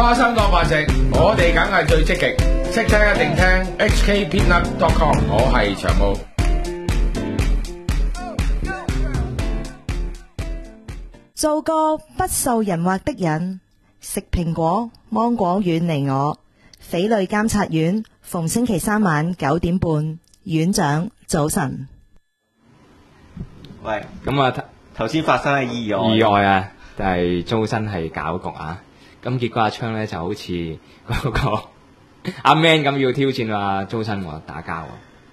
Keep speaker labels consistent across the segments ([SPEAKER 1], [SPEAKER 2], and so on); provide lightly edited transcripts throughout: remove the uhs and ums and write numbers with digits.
[SPEAKER 1] 花生當飯食，我哋梗係最積極，識聽一定聽 hkpeanut.com， 我係長毛。
[SPEAKER 2] 做個不受人惑的人，食蘋果芒果遠離我。匪類監察院逢星期三晚9點半，院長早晨。
[SPEAKER 3] 喂，咁啊頭先發生嘅意外啊，就係周身係搞局啊。咁結果阿昌咧就好似嗰個阿 Man 咁要挑戰啊周身喎打交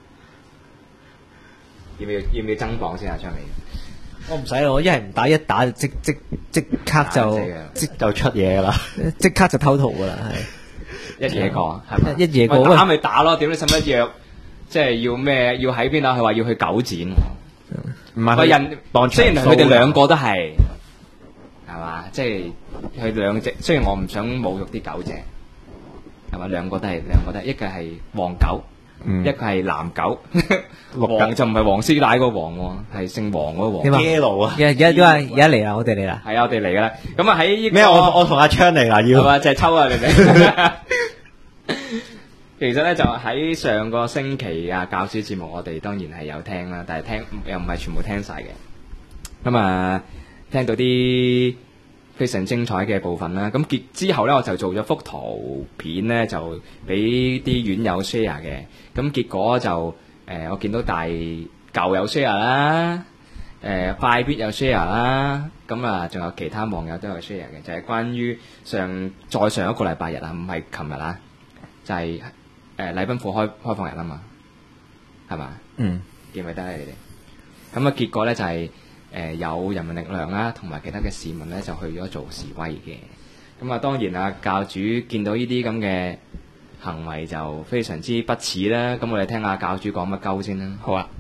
[SPEAKER 3] 喎，要唔要爭磅先啊？昌你？
[SPEAKER 4] 我唔使咯，一係唔打，一打就即刻就出嘢噶啦，即刻就偷桃噶啦，係
[SPEAKER 3] 一嘢過係咪？
[SPEAKER 4] 一嘢過
[SPEAKER 3] 打咪打咯，點你使乜約？即係要咩？要喺邊啊？佢話要去九展，
[SPEAKER 4] 唔係
[SPEAKER 3] 人雖然佢哋兩個都係嘛，即係佢兩隻。雖然我唔想侮辱啲狗隻，係嘛？兩個都係，一個係黃狗，一個係藍狗。黃就唔係黃絲帶個黃喎，係姓黃嗰個黃。
[SPEAKER 4] Yellow 啊！而家嚟啦，我哋嚟啦。
[SPEAKER 3] 係啊，我哋嚟噶啦。咁啊喺呢個
[SPEAKER 4] 咩？我同阿昌嚟啦，要係嘛？
[SPEAKER 3] 就係抽啊你哋。其實咧就喺上個星期啊教書節目，我哋當然係有聽啦，但係聽又唔係全部聽晒嘅。咁啊聽到啲非常精彩嘅部分啦。咁之後咧我就做咗幅圖片咧，就俾啲院友 share 嘅。咁結果就我見到大舊有 share 啦，快必有 share 啦。咁啊仲有其他網友都有 share 嘅，就係關於再上一個禮拜日啊，唔係琴日啊，就係禮賓府開放日啊嘛，係嘛？記唔記得咧？你哋咁啊，結果咧就係有人民力量啦，同埋其他嘅市民咧就去咗做示威嘅。咁啊，當然啊，教主見到呢啲咁嘅行為就非常之不齒啦。咁我哋聽下教主講乜鳩先啦。好啊。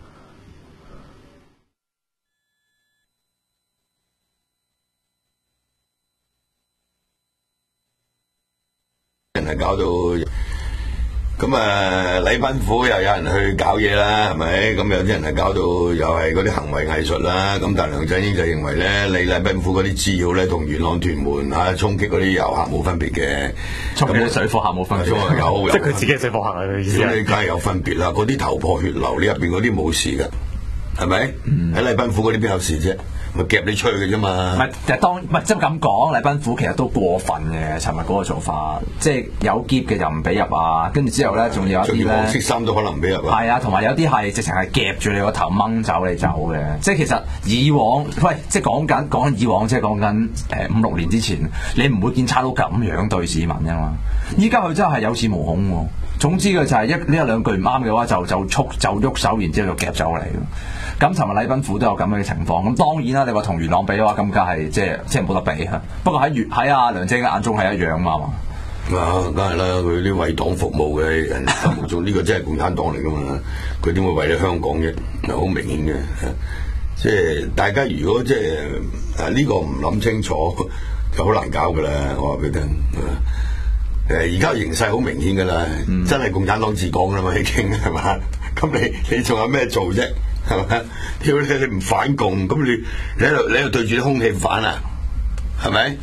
[SPEAKER 5] 人係搞到咁啊！禮賓府又有人去搞嘢啦，係咪？咁有啲人係搞到又係嗰啲行為藝術啦。咁但係梁振英就認為咧，你禮賓府嗰啲滋擾咧，同元朗屯門衝擊嗰啲遊客冇分別嘅，
[SPEAKER 6] 衝擊啲水貨客冇分別。
[SPEAKER 5] 有
[SPEAKER 6] 即係佢自己係水貨客嘅意思。
[SPEAKER 5] 咁你梗係有分別啦！嗰啲頭破血流，你入邊嗰啲冇事㗎，係咪？喺禮賓府嗰啲邊有事啫？咪夾你出去嘅啫嘛！
[SPEAKER 6] 唔係，其實即係咁講，禮賓府其實都過分嘅。尋日嗰個做法，即係有喼嘅就唔俾入啊，跟住之後咧，仲有一啲咧，
[SPEAKER 5] 黃色衫都可能唔俾入啊。
[SPEAKER 6] 係啊，同埋有啲係直情係夾住你個頭掹走你走嘅。即係其實以往，即係講緊以往，即係講緊5-6年之前，你唔會見差佬咁樣對市民㗎嘛。依家佢真係有恃無恐喎。總之嘅就係一兩句唔啱嘅話，就喐手，然之後就夾走你。咁尋日禮賓府都有咁嘅情況，咁當然啦，你話同元朗比嘅話，咁梗係即係冇得比嚇。不過喺阿梁姐嘅眼中係一樣嘛。
[SPEAKER 5] 梗係啦，佢啲為黨服務嘅人心目中呢個真係共產黨嚟噶嘛？佢點會為咗香港啫？好明顯嘅，即係大家如果即係呢個唔諗清楚，就好難搞噶啦。我話俾你聽，而家形勢好明顯噶啦，真係共產黨治港噶啦嘛，已經係嘛？咁你仲有咩做啫？係咪？屌你唔反共，咁你喺度對住啲空氣反啊？係咪？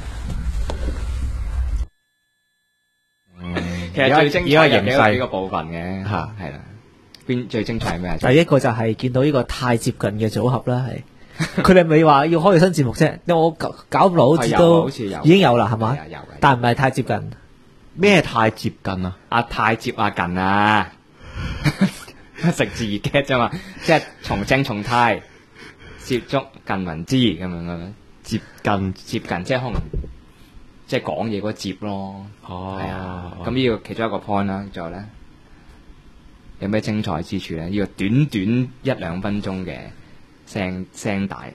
[SPEAKER 3] 其實最精彩有幾個部分嘅嚇，係啦。邊最精彩係咩？
[SPEAKER 4] 第一個就係見到呢個太接近嘅組合啦，係佢哋咪話要開個新節目啫。因為我搞唔到，好似都已經有啦，係嘛？但唔係太接近。
[SPEAKER 7] 咩太接近啊？
[SPEAKER 3] 太接近啊！食字 get 啫嘛，即係從正從泰接觸近文之咁樣接近，即係可能即係講嘢嗰接咯。係啊，咁呢個其中一個 point 啦。仲有咧，有咩精彩之處咧？呢個短短1-2分鐘嘅聲帶，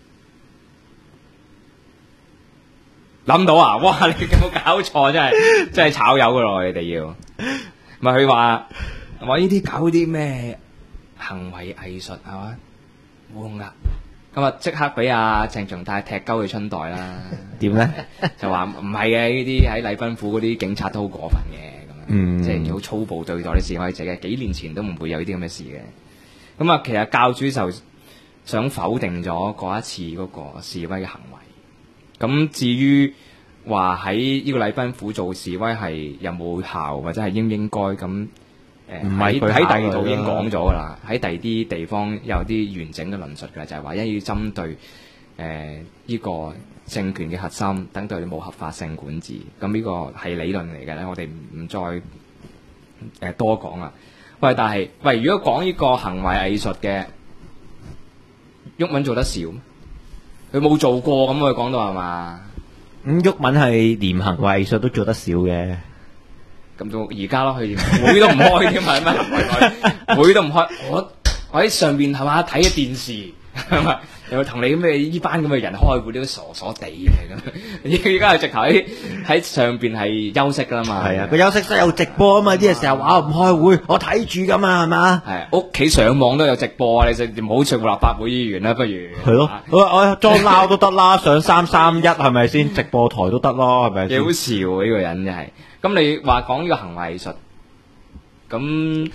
[SPEAKER 3] 諗到啊！哇，你有冇搞錯？真係炒魷噶咯！你哋要咪佢話。話呢啲搞啲咩行為藝術係嘛，烏龍噶，咁啊即刻俾阿鄭松泰踢鳩佢春袋啦。
[SPEAKER 4] 點咧？就
[SPEAKER 3] 話唔係嘅，呢啲喺禮賓府嗰啲警察都好過分嘅，咁樣即係好粗暴對待啲示威者嘅。幾年前都唔會有呢啲咁嘅事嘅。咁啊，其實教主就想否定咗嗰一次嗰個示威嘅行為。咁至於話喺呢個禮賓府做示威係有冇效或者係應唔應該咁？
[SPEAKER 7] 唔係佢
[SPEAKER 3] 喺第
[SPEAKER 7] 考慮
[SPEAKER 3] 二度已經
[SPEAKER 7] 啦
[SPEAKER 3] 講咗噶啦，喺第二啲地方有啲完整嘅論述嘅，就係話一要針對呢個政權嘅核心，等對你冇合法性管治。咁呢個係理論嚟嘅咧，我哋唔再多講啦。喂，但係喂，如果講呢個行為藝術嘅，毓民做得少咩？佢冇做過咁，佢講到係嘛？
[SPEAKER 7] 咁毓民係連行為藝術都做得少嘅。
[SPEAKER 3] 咁到而家咯，佢會都唔開添，係咩？會都唔開。我喺上邊係嘛睇嘅電視，係嘛又同你咩呢班咁嘅人開會都傻傻地嘅咁。而家係直頭喺上邊係休息噶啦嘛。
[SPEAKER 7] 係啊，個休息室有直播啊嘛，啲人成日話我唔開會，我睇住噶嘛，係嘛？
[SPEAKER 3] 係屋企上網都有直播啊！你就唔好做立法會議員啦，不如
[SPEAKER 7] 係咯，我裝撈都得啦，上331係咪先？直播台都得咯，係咪先？
[SPEAKER 3] 幾好笑呢個人真係。咁你話講呢個行為藝術，咁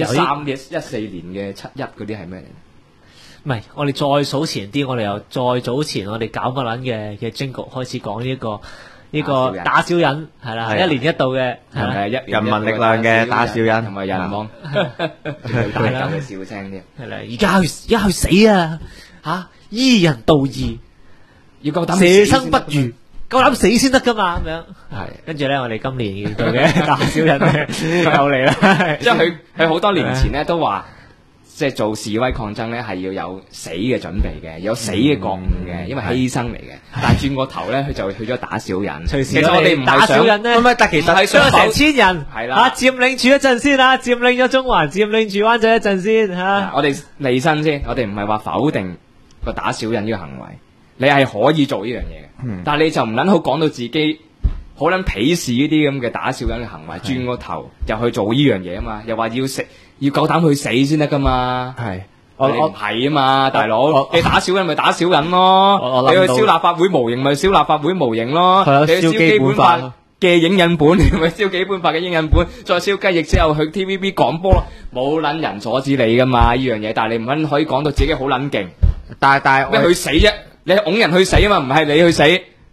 [SPEAKER 3] 14年嘅7·1嗰啲係咩嚟？
[SPEAKER 4] 唔係，我哋再數前啲，我哋又再早前我哋搞個撚嘅Jingle開始講呢個打小人係啦，一年一度嘅
[SPEAKER 3] 係
[SPEAKER 7] 人民力量嘅打小人
[SPEAKER 3] 同埋人網最大嚿嘅笑聲添。
[SPEAKER 4] 係啦，而家去死啊！嚇，依人道義，
[SPEAKER 3] 要夠膽
[SPEAKER 4] 捨生不如。夠膽死先得噶嘛，咁樣
[SPEAKER 3] 係，
[SPEAKER 4] 跟住咧，我哋今年遇到嘅打小人咧又嚟啦，
[SPEAKER 3] 即係佢好多年前咧都話，即係做示威抗爭咧係要有死嘅準備嘅，有死嘅覺悟嘅，因為犧牲嚟嘅。但係轉個頭咧，佢就去咗打小人。其實我哋唔
[SPEAKER 4] 打小人咧，
[SPEAKER 7] 但其實
[SPEAKER 4] 係傷成千人，
[SPEAKER 3] 係啦，
[SPEAKER 4] 佔領住一陣先啦，佔領咗中環，佔領住灣仔一陣先嚇。
[SPEAKER 3] 我哋離身先，我哋唔係話否定個打小人呢個行為。你係可以做呢樣嘢嘅，但係你就唔撚好講到自己好撚鄙視呢啲咁嘅打小人嘅行為，轉個頭又去做呢樣嘢啊嘛，又話要夠膽去死先得噶嘛，
[SPEAKER 7] 係
[SPEAKER 3] 我唔係啊嘛，大佬，你打小人咪打小人咯，你去燒立法會模型咪燒立法會模型咯，你去燒基本法嘅影印本，你咪燒基本法嘅影印本，再燒雞翼之後去 TVB 廣播咯，冇撚人阻止你噶嘛呢樣嘢，但係你唔撚可以講到自己好撚勁，
[SPEAKER 7] 但係
[SPEAKER 3] 咩去死啫？你係拱人去死啊嘛，唔係你去死。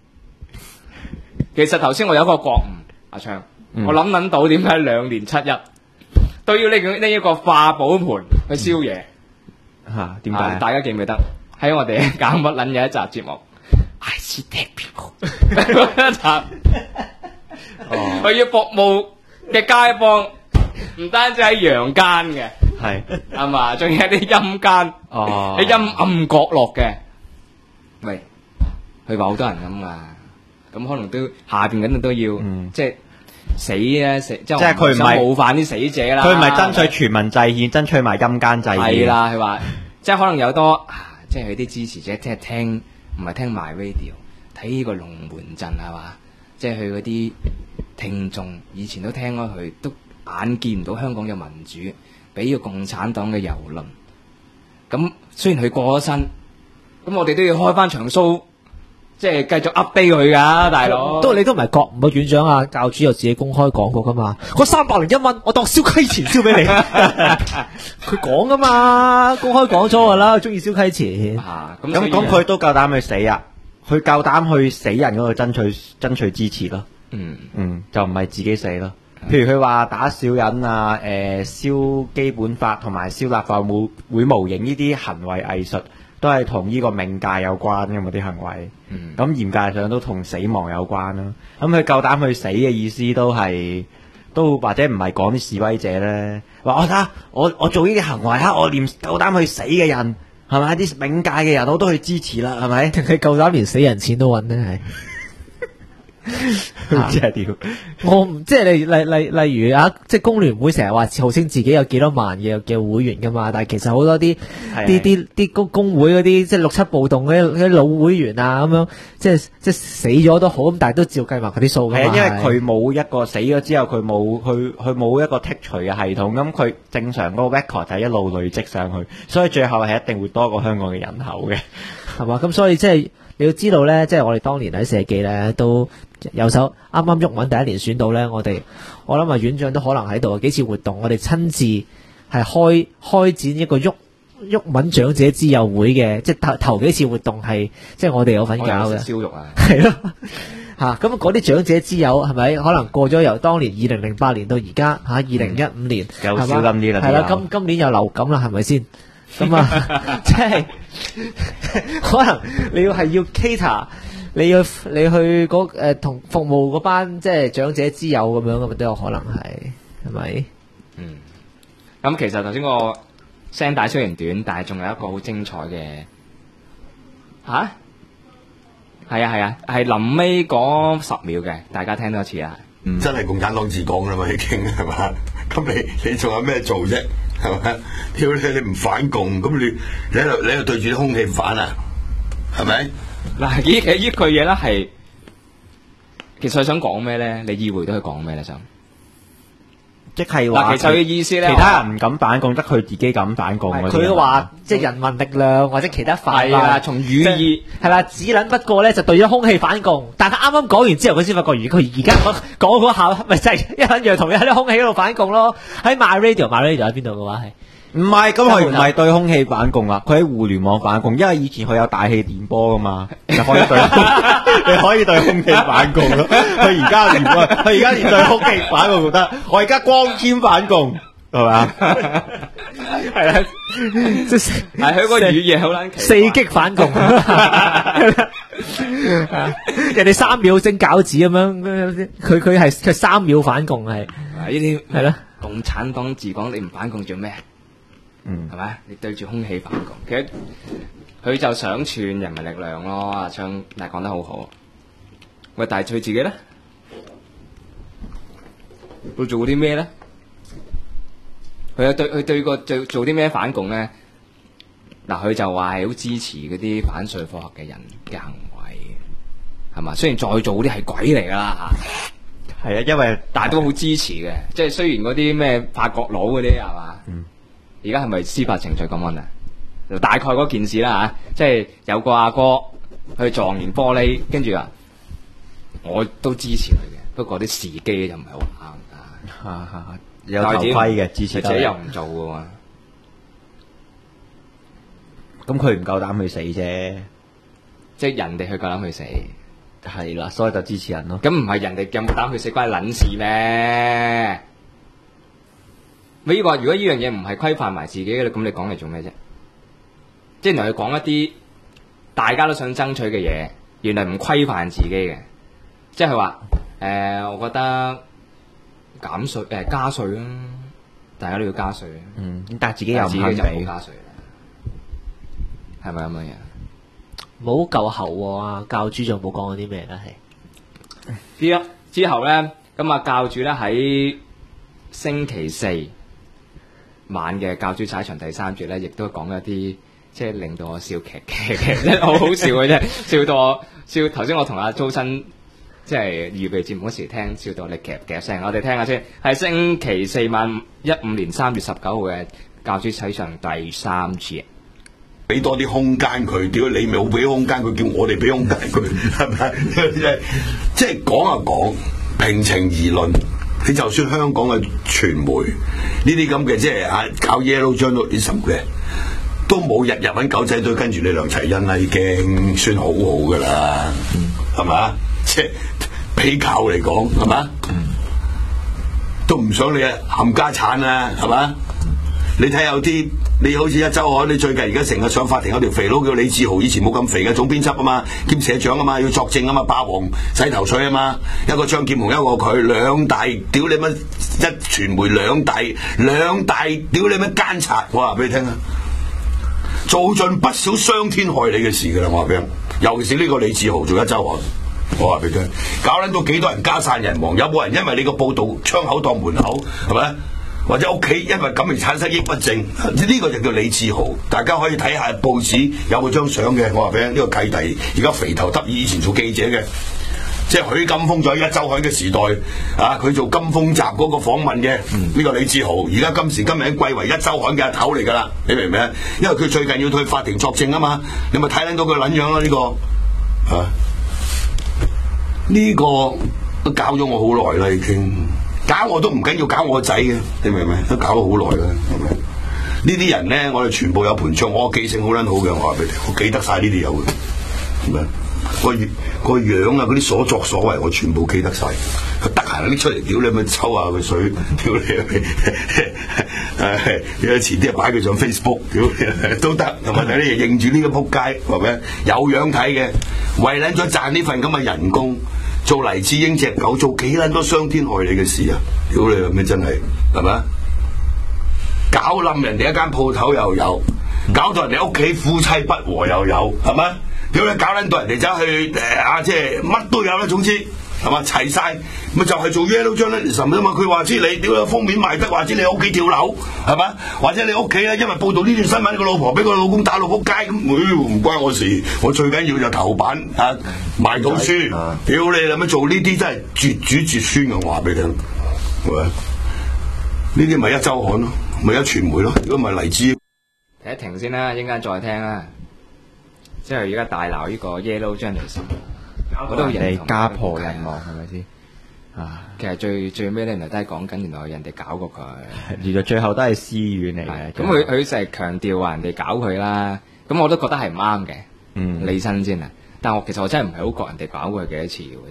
[SPEAKER 3] 其實頭先我有一個覺悟，阿昌，我諗到點解2年7·1都要呢一個化寶盤去燒嘢
[SPEAKER 7] 嚇？點解？
[SPEAKER 3] 大家記唔記得喺我哋搞乜撚嘢一集節目？I see dead people 一集，佢要服務嘅街坊，唔單止喺陽間嘅，係嘛，仲有啲陰間，喺陰暗角落嘅。喂，佢話好多人咁噶，咁可能都下邊嗰度都要，即係死啊死，即係佢唔係冒犯啲死者啦。
[SPEAKER 7] 佢唔係爭取全民制憲，爭取埋陰間制憲。
[SPEAKER 3] 係啦，佢話即係可能有多，即係佢啲支持者即係聽，唔係聽 My Radio， 睇呢個龍門陣係嘛，即係佢嗰啲聽眾以前都聽開佢，都眼見唔到香港有民主，俾呢個共產黨嘅蹂躪。咁雖然佢過咗身。咁我哋都要開翻場 show，即係繼續 update 佢噶，大佬。
[SPEAKER 4] 你都唔係覺悟，院長啊，教主又自己公開講過噶嘛。嗰301蚊，我當燒溪錢燒俾你。佢講噶嘛，公開講咗噶啦，中意燒溪錢。
[SPEAKER 7] 咁佢都夠膽去死啊！佢夠膽去死人嗰度爭取支持咯。就唔係自己死咯。譬如佢話打小人啊，燒基本法同埋燒立法會模型呢啲行為藝術。都係同呢個冥界有關嘅嘛啲行為，咁嚴格上都同死亡有關啦。咁佢夠膽去死嘅意思都或者唔係講啲示威者咧，話我做呢啲行為我連夠膽去死嘅人係咪啲冥界嘅人我都去支持啦，係咪？
[SPEAKER 4] 定係夠膽連死人錢都揾咧係？
[SPEAKER 7] 即係屌，
[SPEAKER 4] 我唔即係例如啊，即係工聯會成日話號稱自己有幾多萬嘅會員噶嘛，但係其實好多啲工會嗰啲即係6·7暴動嗰啲老會員啊咁樣，即係死咗都好，咁但係都照計埋佢啲數噶嘛。
[SPEAKER 7] 因為佢冇一個死咗之後，佢冇一個剔除嘅系統，咁佢正常嗰個 record 就係一路累積上去，所以最後係一定會多過香港嘅人口嘅，
[SPEAKER 4] 係嘛？咁所以即係你要知道咧，即係我哋當年喺社記咧都。有首啱啱毓民第一年選到咧，我諗啊院長都可能喺度幾次活動，我哋親自係開展一個毓民長者之友會嘅，即係頭幾次活動係即係我哋有份搞嘅。
[SPEAKER 3] 燒肉啊，
[SPEAKER 4] 係咯， 咁嗰啲長者之友係咪可能過咗由當年2008年到而家2015年，
[SPEAKER 7] 有少咁啲啦，
[SPEAKER 4] 係啦，今年又流感啦，係咪先？咁啊，即係可能你要 cater， 你去同服務嗰班即係長者之友咁樣咁都有可能係咪？
[SPEAKER 3] 咁其實頭先個聲帶雖然短，但係仲有一個好精彩嘅係係臨尾嗰10秒嘅，大家聽多次啊！
[SPEAKER 5] 真係共產黨治港啦嘛，已經係嘛？咁你仲有咩做啫？係咪？屌你唔反共，咁你喺度對住啲空氣反啊？係咪？
[SPEAKER 3] 嗱，其實呢句嘢咧係，其實佢想講咩咧？你意會到佢講咩咧？想
[SPEAKER 7] 即係話，
[SPEAKER 3] 其實佢意思咧，
[SPEAKER 7] 其他人唔敢反共，得佢自己敢反共。
[SPEAKER 4] 佢話即係人民力量或者其他反
[SPEAKER 3] 啦，從語意
[SPEAKER 4] 係啦，只撚不過咧就對咗空氣反共。但係佢啱啱講完之後，佢先發覺，佢而家講嗰下，咪就係一撚樣同喺啲空氣嗰度反共咯。喺 My Radio 喺邊度嘅話係。
[SPEAKER 7] 唔係，咁佢唔係對空氣反共啦，佢喺互聯網反共，因為以前佢有大氣電波噶嘛，你可以對空氣反共咯。佢而家連對空氣反共都得，我而家光纖反共係嘛？
[SPEAKER 3] 係啦，即係佢個語言好撚奇怪
[SPEAKER 4] 4擊反共，人哋3秒蒸餃子咁樣，佢係3秒反共係
[SPEAKER 3] 呢啲
[SPEAKER 4] 係咯。
[SPEAKER 3] 共產黨治港，你唔反共做咩？係咪？你對住空氣反共，其實佢就想串人民力量咯。阿昌，但係講得好好。喂，但係佢自己咧，會做啲咩咧？佢對個做啲咩反共咧？嗱，佢就話係好支持嗰啲反粹科學嘅人嘅行為，係嘛？雖然再做啲係鬼嚟噶啦嚇，
[SPEAKER 7] 係啊，因為
[SPEAKER 3] 但係都好支持嘅。即係雖然嗰啲咩法國佬嗰啲係嘛？而家係咪司法程序咁樣啊？大概嗰件事啦即係有個阿哥去撞完玻璃，跟住我都支持佢嘅，不過啲時機就唔係好啱
[SPEAKER 7] 有頭盔嘅支持，
[SPEAKER 3] 自己又唔做嘅喎。
[SPEAKER 7] 咁佢唔夠膽去死啫，
[SPEAKER 3] 即係人哋去夠膽去死，
[SPEAKER 7] 係啦，所以就支持人咯。
[SPEAKER 3] 咁唔係人哋有冇膽去死關你撚事咩？你話如果呢樣嘢唔係規範埋自己嘅，咁你講嚟做咩啫？即係原來佢講一啲大家都想爭取嘅嘢，原來唔規範自己嘅，即係佢話我覺得減稅加稅啦，大家都要加稅。
[SPEAKER 7] 但係自己又唔肯俾
[SPEAKER 3] 加稅，係咪咁樣？
[SPEAKER 4] 冇夠喉喎，教主仲冇講過啲咩咧？
[SPEAKER 3] 係之後咧，咁教主咧喺星期4晚嘅教主踩場第3節咧，亦都講一啲即係令到我笑嘅，好好笑嘅啫，笑到我笑。頭先我同阿周生即係預備節目嗰時聽，笑到我哋夾聲。我哋聽下先，係星期4晚15年3月19號嘅教主踩場第3節。
[SPEAKER 5] 俾多啲空間佢，屌你咪好俾空間佢，叫我哋俾空間佢，係咪？即係講啊講，平情而論。你就算香港嘅傳媒呢啲咁嘅，即係搞 Yellow Journalism 嘅，都冇日日揾狗仔隊跟住你梁齊恩啦，已經算好好噶啦，係嘛？即係比較嚟講，係嘛？都唔想你冚家產啦，係嘛？你睇有啲，你好似一周刊，你最近而家成日上法庭有條肥佬叫李志豪，以前冇咁肥嘅總編輯啊嘛，兼社長啊嘛，要作證啊嘛，霸王洗頭水啊嘛，一個張劍虹，一個佢，兩大屌你乜一傳媒兩大屌你乜奸賊，我話俾你聽啊，做盡不少傷天害理嘅事噶啦，我話俾你聽，尤其是呢個李志豪做一周刊，我話俾你聽，搞撚到幾多人家散人亡，有冇人因為你個報道窗口當門口，係咪？或者屋企因為咁而產生抑鬱症，呢個就叫李志豪。大家可以睇下報紙有冇張相嘅，我話俾你聽，呢個契弟而家肥頭得意，以前做記者嘅，即係許金峰在一周刊嘅時代佢做金峰集嗰個訪問嘅呢個李志豪，而家今時今日貴為一周刊嘅阿頭嚟㗎啦，你明唔明啊？因為佢最近要去法庭作證啊嘛，你咪睇撚到佢撚樣啦呢個呢個都搞咗我好耐啦已經。搞我都唔緊要，搞我個仔嘅，你明唔明？都搞咗好耐啦，係咪？呢啲人咧，我哋全部有盤賬，我記性好撚好嘅，我話俾你聽，我記得晒呢啲有嘅，係咪？ 個樣啊，嗰啲所作所為，我全部記得晒。佢得閒拎出嚟，屌你咪抽下佢水，屌你！遲啲擺佢上 Facebook， 屌都得，同埋你認住呢個仆街，係咪？有樣睇嘅，為撚咗賺呢份咁嘅人工，做黎智英隻狗，做幾撚多傷天害理嘅事啊！屌你咩真係，係咪？搞冧人哋一間鋪頭又有，搞到人哋屋企夫妻不和又有，係咪？屌你搞撚到人哋走去即係乜都有啦，總之係嘛齊晒，咪就係做 Yellow Journalism 啊嘛！佢話知你屌封面賣得，話知你屋企跳樓係嘛？或者你屋企咧因為報道呢段新聞，個老婆俾個老公打到仆街咁，唔關我事，我最緊要就頭版賣到書，屌你諗乜做呢啲真係絕主絕孫嘅話俾你聽，係咪？呢啲咪一週刊咯，咪一傳媒咯，如果唔係黎智。
[SPEAKER 3] 停一停先啦，一陣間再聽啦。即係而家大鬧呢個 Yellow Journalism， 我都人哋
[SPEAKER 7] 家破人亡係咪先？
[SPEAKER 3] 啊，其實最尾咧，原來都係講緊原來人哋搞過佢，
[SPEAKER 7] 原來最後都係私怨嚟嘅。
[SPEAKER 3] 咁佢就係強調話人哋搞佢啦，咁我都覺得係唔啱嘅。理身先啊，但係其實我真係唔係好覺人哋搞過佢幾多次嘅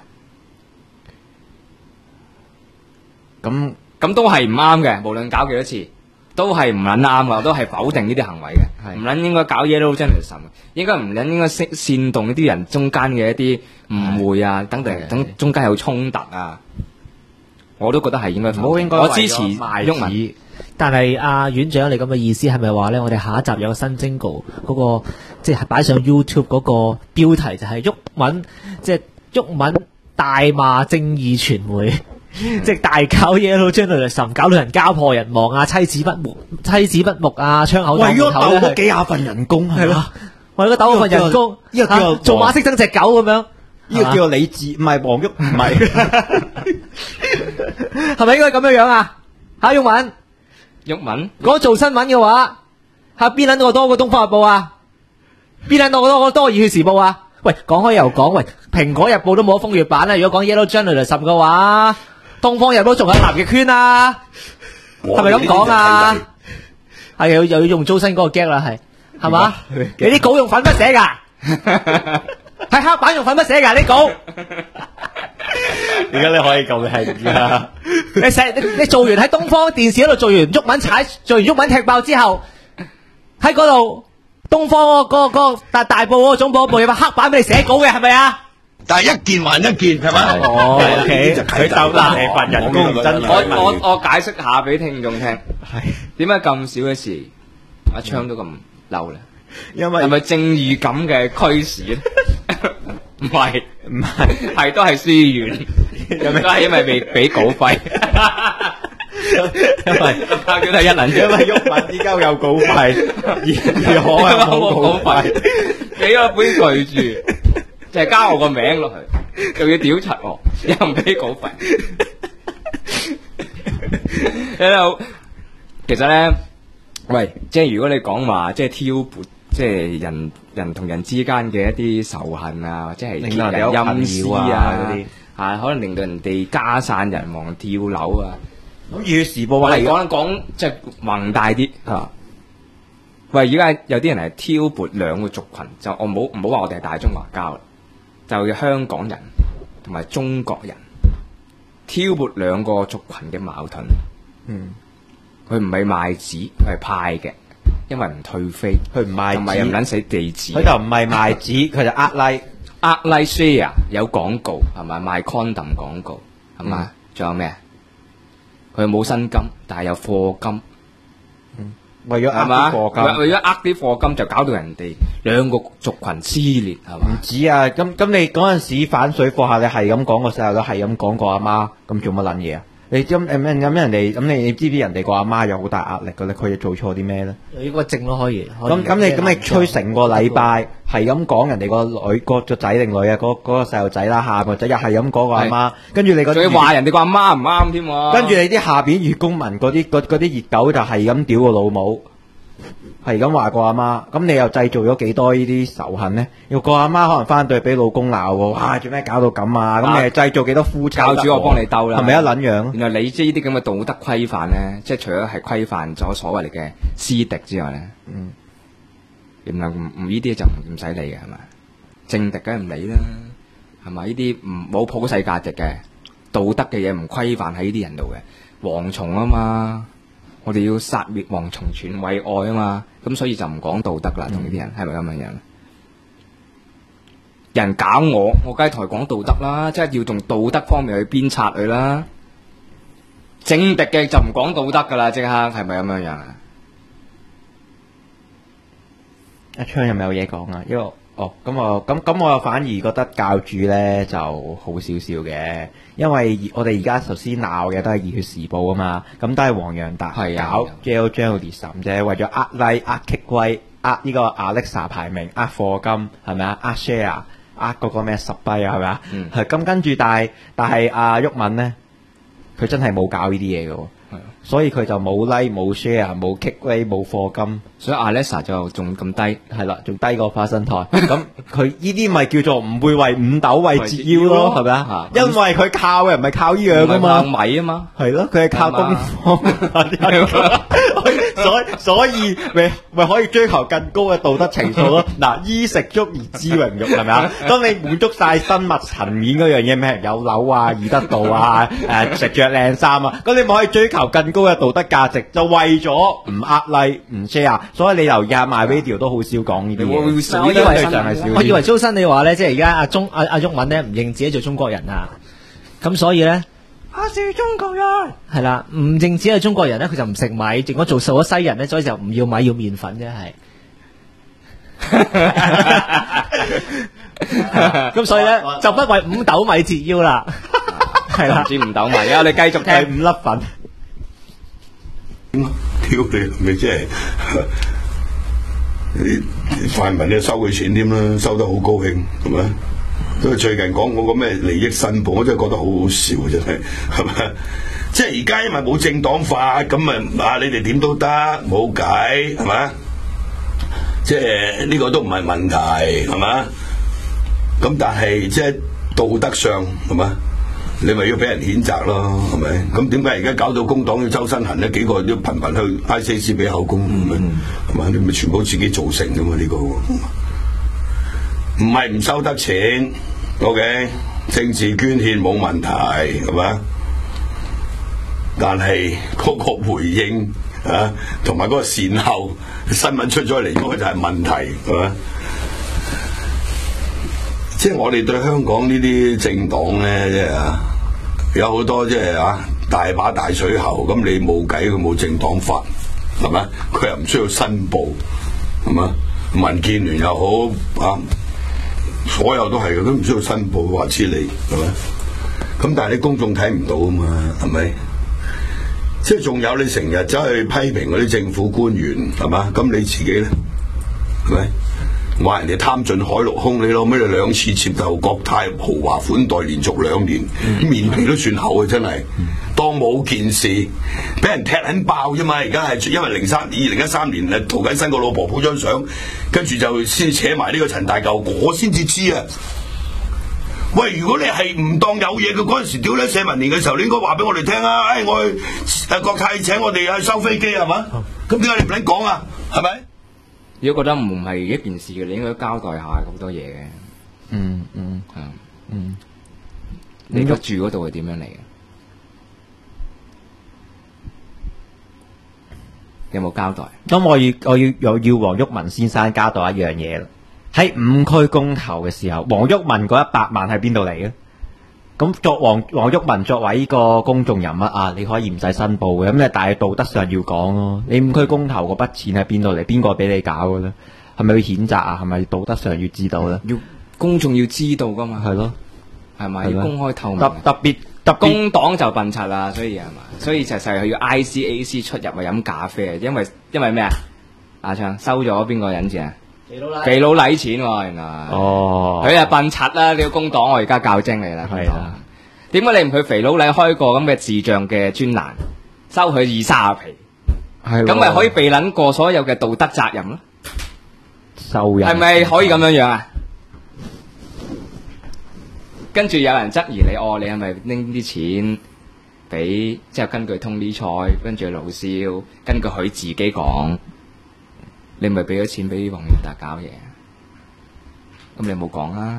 [SPEAKER 3] 真係。咁都係唔啱嘅，無論搞幾多次。都係唔撚啱噶，都係否定呢啲行為嘅，唔撚應該搞 Yellow Journalism， 應該唔撚應該煽動呢啲人中間嘅一啲誤會啊，等中間有衝突啊，我都覺得係應該。我支持毓民，
[SPEAKER 4] 但係院長你咁嘅意思係咪話咧？我哋下一集有個新 jingle 嗰個即係擺上 YouTube 嗰個標題就係毓民，即係毓民大罵正義傳媒。即係大搞嘢咯，將來甚搞到人家破人亡啊，妻子不睦啊，窗口為咗鬥嗰幾廿份人工係咯，為咗鬥嗰份人工，呢個叫做馬色增隻狗咁樣，呢個叫做理智，唔係黃毓，唔係，係咪應該咁樣啊？毓民講做新聞嘅話，邊撚到多過東方日報啊？邊撚到多過熱血時報啊？喂，講開又講，喂，蘋果日報都冇得風月版啦，如果講 Yellow Journalism 嘅話。東方日報仲有南極圈啊，係咪咁講啊？係又要用租新嗰個 gag 啦，係嘛？你啲稿用粉筆寫噶，係黑板用粉筆寫噶啲稿。點解你可以咁係啊？你做完喺東方電視嗰度做完毓民做完毓民踢爆之後，喺嗰度東方嗰個大報嗰個總部有把黑板俾你寫稿嘅，係咪啊？
[SPEAKER 5] 但係一件還一件係咪？
[SPEAKER 7] OK，佢就難你份人工真。
[SPEAKER 3] 我解釋下俾聽眾聽，點解咁少嘅事阿昌都咁嬲咧？因為係咪正義感嘅驅使咧？唔係，係都係私怨，都係因為未俾稿費。因為拍佢係一輪，因為毓民依家有稿費，而我係冇稿費，俾咗本巨著。就係加我個名落去，又要屌柒我，又唔俾稿費。其實咧，喂，即係如果你講話，即係挑撥，即係人同人之間嘅一啲仇恨啊，或者係揭人陰私啊嗰啲，可能令到人哋家散人亡、跳樓啊。咁《熱血時報》係講即係宏大啲嚇。喂，而家有啲人係挑撥兩個族群，就我唔好話我哋係大中華膠啦。就香港人同埋中國人挑撥兩個族群嘅矛盾。佢唔係賣紙，佢係派嘅，因為唔退飛，佢唔賣紙，同埋又唔撚死地址。佢就唔係賣紙，佢就呃 like share 有廣告係咪？賣 condom 廣告係嘛？仲有咩？佢冇薪金，但係有課金。為咗呃啲課金，為咗呃啲課金就搞到人哋兩個族群撕裂係嘛？唔止啊！咁你嗰陣時反水貨下，你係咁講個細路都係咁講個阿媽，咁做乜撚嘢啊？你咁人哋咁你知唔知人哋個阿媽有好大壓力嘅咧？佢哋做錯啲咩咧？應該證咯，可以。咁你吹成個禮拜係咁講人哋個女個仔定女啊？嗰個細路仔啦，下個仔又係咁講個阿媽，跟住你仲要話人哋個阿媽唔啱添喎。跟住你啲下邊粵公民嗰啲熱狗就係咁屌個老母。係咁話個阿媽，咁你又製造咗幾多呢啲仇恨呢？要個阿媽可能翻對俾老公鬧喎，哇！做咩搞到咁啊？咁你製造幾多夫妻？教主我幫你兜啦，係咪一撚樣？原來你知呢啲咁嘅道德規範咧，即係除咗係規範咗所謂嘅私敵之外咧，原來唔呢啲就唔使理嘅係咪？ 政敵梗係唔理啦，係咪？呢啲冇普世價值嘅道德嘅嘢唔規範喺呢啲人度嘅，蝗蟲啊嘛，我哋要殺滅蝗蟲，全為愛啊嘛，咁所以就唔講道德啦，同呢啲人係咪咁樣樣？人搞我梗係同佢講道德啦，即係要從道德方面去鞭策佢啦。政敵嘅就唔講道德噶啦，即刻係咪咁樣樣啊？
[SPEAKER 7] 阿昌有冇嘢講啊？因為咁我又反而覺得教主咧就好少少嘅，因為我哋而家頭先鬧嘅都係《熱血時報》啊嘛，咁都係黃洋達搞 jail journalism 啫，為咗呃 like 呃 kick 龜呃呢個 Alexa 排名呃課金係咪啊？呃 share 呃嗰個咩10幣啊係咪啊？係咁跟住，但係阿毓民咧，佢真係冇搞呢啲嘢嘅喎。所以佢就冇 like 冇 share 冇 kick way 冇課金，
[SPEAKER 3] 所以 Alexa 就仲咁低，
[SPEAKER 7] 係啦，仲低過花生台。咁佢呢啲咪叫做唔會為五斗為折腰咯，係咪啊？因為佢靠嘅唔係靠呢樣啊嘛，
[SPEAKER 3] 米啊嘛，
[SPEAKER 7] 係咯，佢係靠東方，所以咪可以追求更高嘅道德情操咯。嗱，衣食足而知榮辱係咪啊？當你滿足晒生物層面嗰樣嘢咩？有樓啊，易得到啊，食着靚衫啊，咁你咪可以追求更高嘅道德價值，就為咗唔呃 like 唔 share，所以你留意下 MyRadio 都好少講呢啲嘢。
[SPEAKER 4] 我以為周生你話咧，即係而家阿毓民咧唔認自己做中國人啊，咁所以咧，我是中國人係啦，唔認自己係中國人咧，佢就唔食米，如果做咗西人咧，所以就唔要米要麵粉啫，係。咁所以咧就不為五斗米折腰啦，係啦，
[SPEAKER 3] 唔知五斗米啊！你繼續聽
[SPEAKER 7] 5粒粉。
[SPEAKER 5] 屌你，咪即係泛民咧收佢錢添啦，收得好高興，係咪？都係最近講嗰個咩利益申報，我真係覺得好好笑，真係，係咪？即係而家因為冇政黨法，咁啊你哋點都得，冇計，係咪？即係呢個都唔係問題，係咪？咁但係即係道德上，係咪？你咪要俾人譴責咯，係咪？咁點解而家搞到工黨要周身痕咧？幾個都頻頻去 ICAC 俾口供，係咪？你咪全部自己造成噶嘛？呢個唔係唔收得錢 ，OK？政治捐獻冇問題，係咪？但係嗰個回應啊，同埋嗰個善後新聞出咗嚟，嗰個就係問題，係咪？即係我哋對香港呢啲政黨咧，即係有好多即係大把大水喉，咁你冇計，佢冇政黨法，係咪？佢又唔需要申報，係咪？民建聯又好所有都係嘅，都唔需要申報，話知你係咪？咁但係你公眾睇唔到啊嘛，係咪？即係仲有你成日走去批評嗰啲政府官員，係嘛？咁你自己咧，係咪？話人哋貪盡海陸空，你攞咩2次接受國泰豪華款待，連續2年，面皮都算厚啊！真係當冇件事，俾人踢緊爆啫嘛！而家係因為2013年涂謹申個老婆 po 張相，跟住就先扯埋呢個陳大舊，我先至知啊！喂，如果你係唔當有嘢嘅嗰陣時，屌你社民連嘅時候，你應該話俾我哋聽啊！我去國泰請我哋去收飛機係嘛？咁點解你唔撚講啊？係咪？
[SPEAKER 3] 如果覺得唔係一件事嘅，你應該交代下好多嘢嘅。你而家住嗰度係點樣嚟嘅？有冇交代？
[SPEAKER 7] 咁我要黃毓民先生交代一樣嘢啦。喺5區公投嘅時候，黃毓民嗰100萬喺邊度嚟嘅？咁黃毓民作為呢個公眾人物啊，你可以唔使申報嘅，咁但係道德上要講咯。你5區公投嗰筆錢喺邊度嚟？邊個俾你搞嘅咧？係咪要譴責啊？係咪道德上要知道咧？
[SPEAKER 3] 要公眾要知道噶嘛？
[SPEAKER 7] 係咯，
[SPEAKER 3] 係咪要公開透明？
[SPEAKER 7] 特別
[SPEAKER 3] 工黨就笨柒啦，所以係嘛？所以就係要 ICAC 出入啊，飲咖啡啊，因為咩啊？阿昌收咗邊個人錢啊？肥佬禮錢喎，原來佢係笨柒啦！呢個工黨我而家教精你啦，係啦。點解你唔去肥佬禮開個咁嘅智障嘅專欄，收佢20-30皮？咁咪可以避撚過所有嘅道德責任咯？
[SPEAKER 7] 收人
[SPEAKER 3] 係咪可以咁樣啊？跟住有人質疑你，你係咪拎啲錢俾？即係根據Tony Choi，跟住盧少，根據佢自己講。你咪俾咗錢俾黃洋達搞嘢， 咁你冇講啦，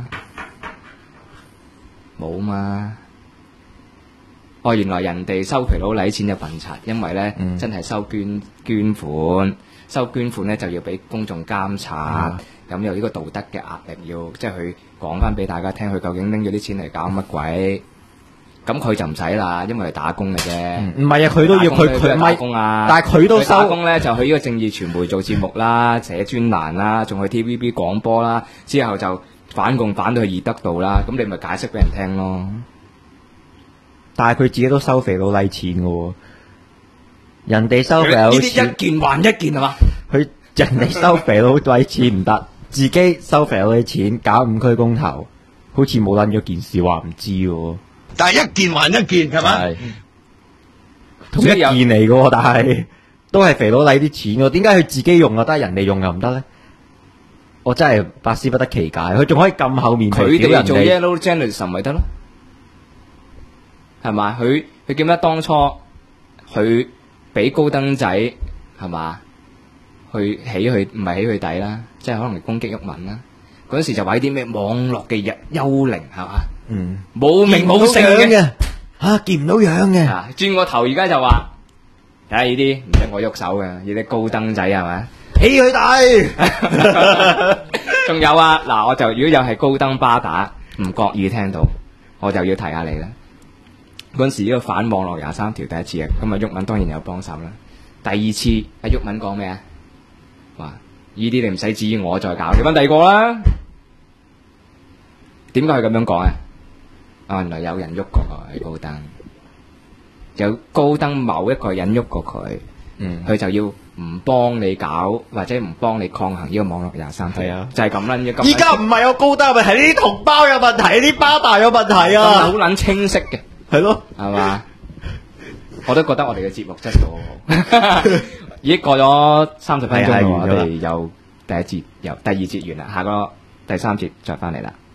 [SPEAKER 3] 冇嘛？哦，原來人哋收肥佬禮錢就笨柒，因為咧、真係收捐款，收捐款咧就要俾公眾監察，咁有呢個道德嘅壓力，要即係佢講翻俾大家聽，佢究竟拎咗啲錢嚟搞乜鬼？咁佢就唔使啦，因為係打工嘅啫。
[SPEAKER 4] 唔係啊，佢都要佢
[SPEAKER 3] 打工啊，
[SPEAKER 4] 但係佢都收
[SPEAKER 3] 打工咧，就去呢個正義傳媒做節目啦，寫專欄啦，仲去 TVB 廣播啦，之後就反共反到去義德度啦，咁你咪解釋俾人聽咯。
[SPEAKER 7] 但係佢自己都收肥佬禮錢嘅喎，人哋收肥佬
[SPEAKER 3] 呢啲
[SPEAKER 7] 錢，
[SPEAKER 3] 一件還一件係嘛？
[SPEAKER 7] 佢人哋收肥佬禮錢唔得，自己收肥佬嘅錢搞5區公投，好似冇撚咗件事話唔知喎。
[SPEAKER 5] 但係一件還一件係嘛？
[SPEAKER 7] 係同一件嚟嘅喎，但係都係肥佬禮啲錢喎，點解佢自己用就得，人哋用又唔得咧？我真係百思不得其解，佢仲可以咁厚面皮
[SPEAKER 3] 佢
[SPEAKER 7] 屌人
[SPEAKER 3] 哋做
[SPEAKER 7] 哋。
[SPEAKER 3] yellow journalism 咪得咯，係嘛？佢記唔記得當初佢俾高登仔係嘛？去起佢唔係起佢底啦，即係可能攻擊鬱文啦。嗰陣時就話啲咩網絡嘅幽靈係嘛？冇名冇姓嘅。
[SPEAKER 7] 嚇見唔到樣嘅，
[SPEAKER 3] 啊！轉個頭而家就話，睇下呢啲唔識我喐手嘅，呢啲高登仔係咪？
[SPEAKER 7] 起佢底。
[SPEAKER 3] 仲有啊！嗱，我就如果又係高登巴打，唔覺意聽到，我就要提下你啦。嗰陣時呢個反網絡23條第一次啊，咁啊鬱文當然有幫手啦。第二次阿鬱文講咩啊？話呢啲你唔使指意我再搞，你揾第二個啦。點解佢咁樣講啊？原來有人喐過佢高登，有高登某一個人喐過佢，佢就要唔幫你搞或者唔幫你抗衡呢個網絡23條，
[SPEAKER 7] 係啊
[SPEAKER 3] 就係咁撚嘅。
[SPEAKER 7] 依家唔係我高登問題，呢啲同胞有問題，呢啲巴大有問題
[SPEAKER 3] 好
[SPEAKER 7] 啊！
[SPEAKER 3] 撚清晰嘅，
[SPEAKER 7] 係咯，
[SPEAKER 3] 係嘛？我都覺得我哋嘅節目質素好好。已經過咗30分鐘啦，我哋又第一節由第二節完啦，下個第3節再翻嚟啦。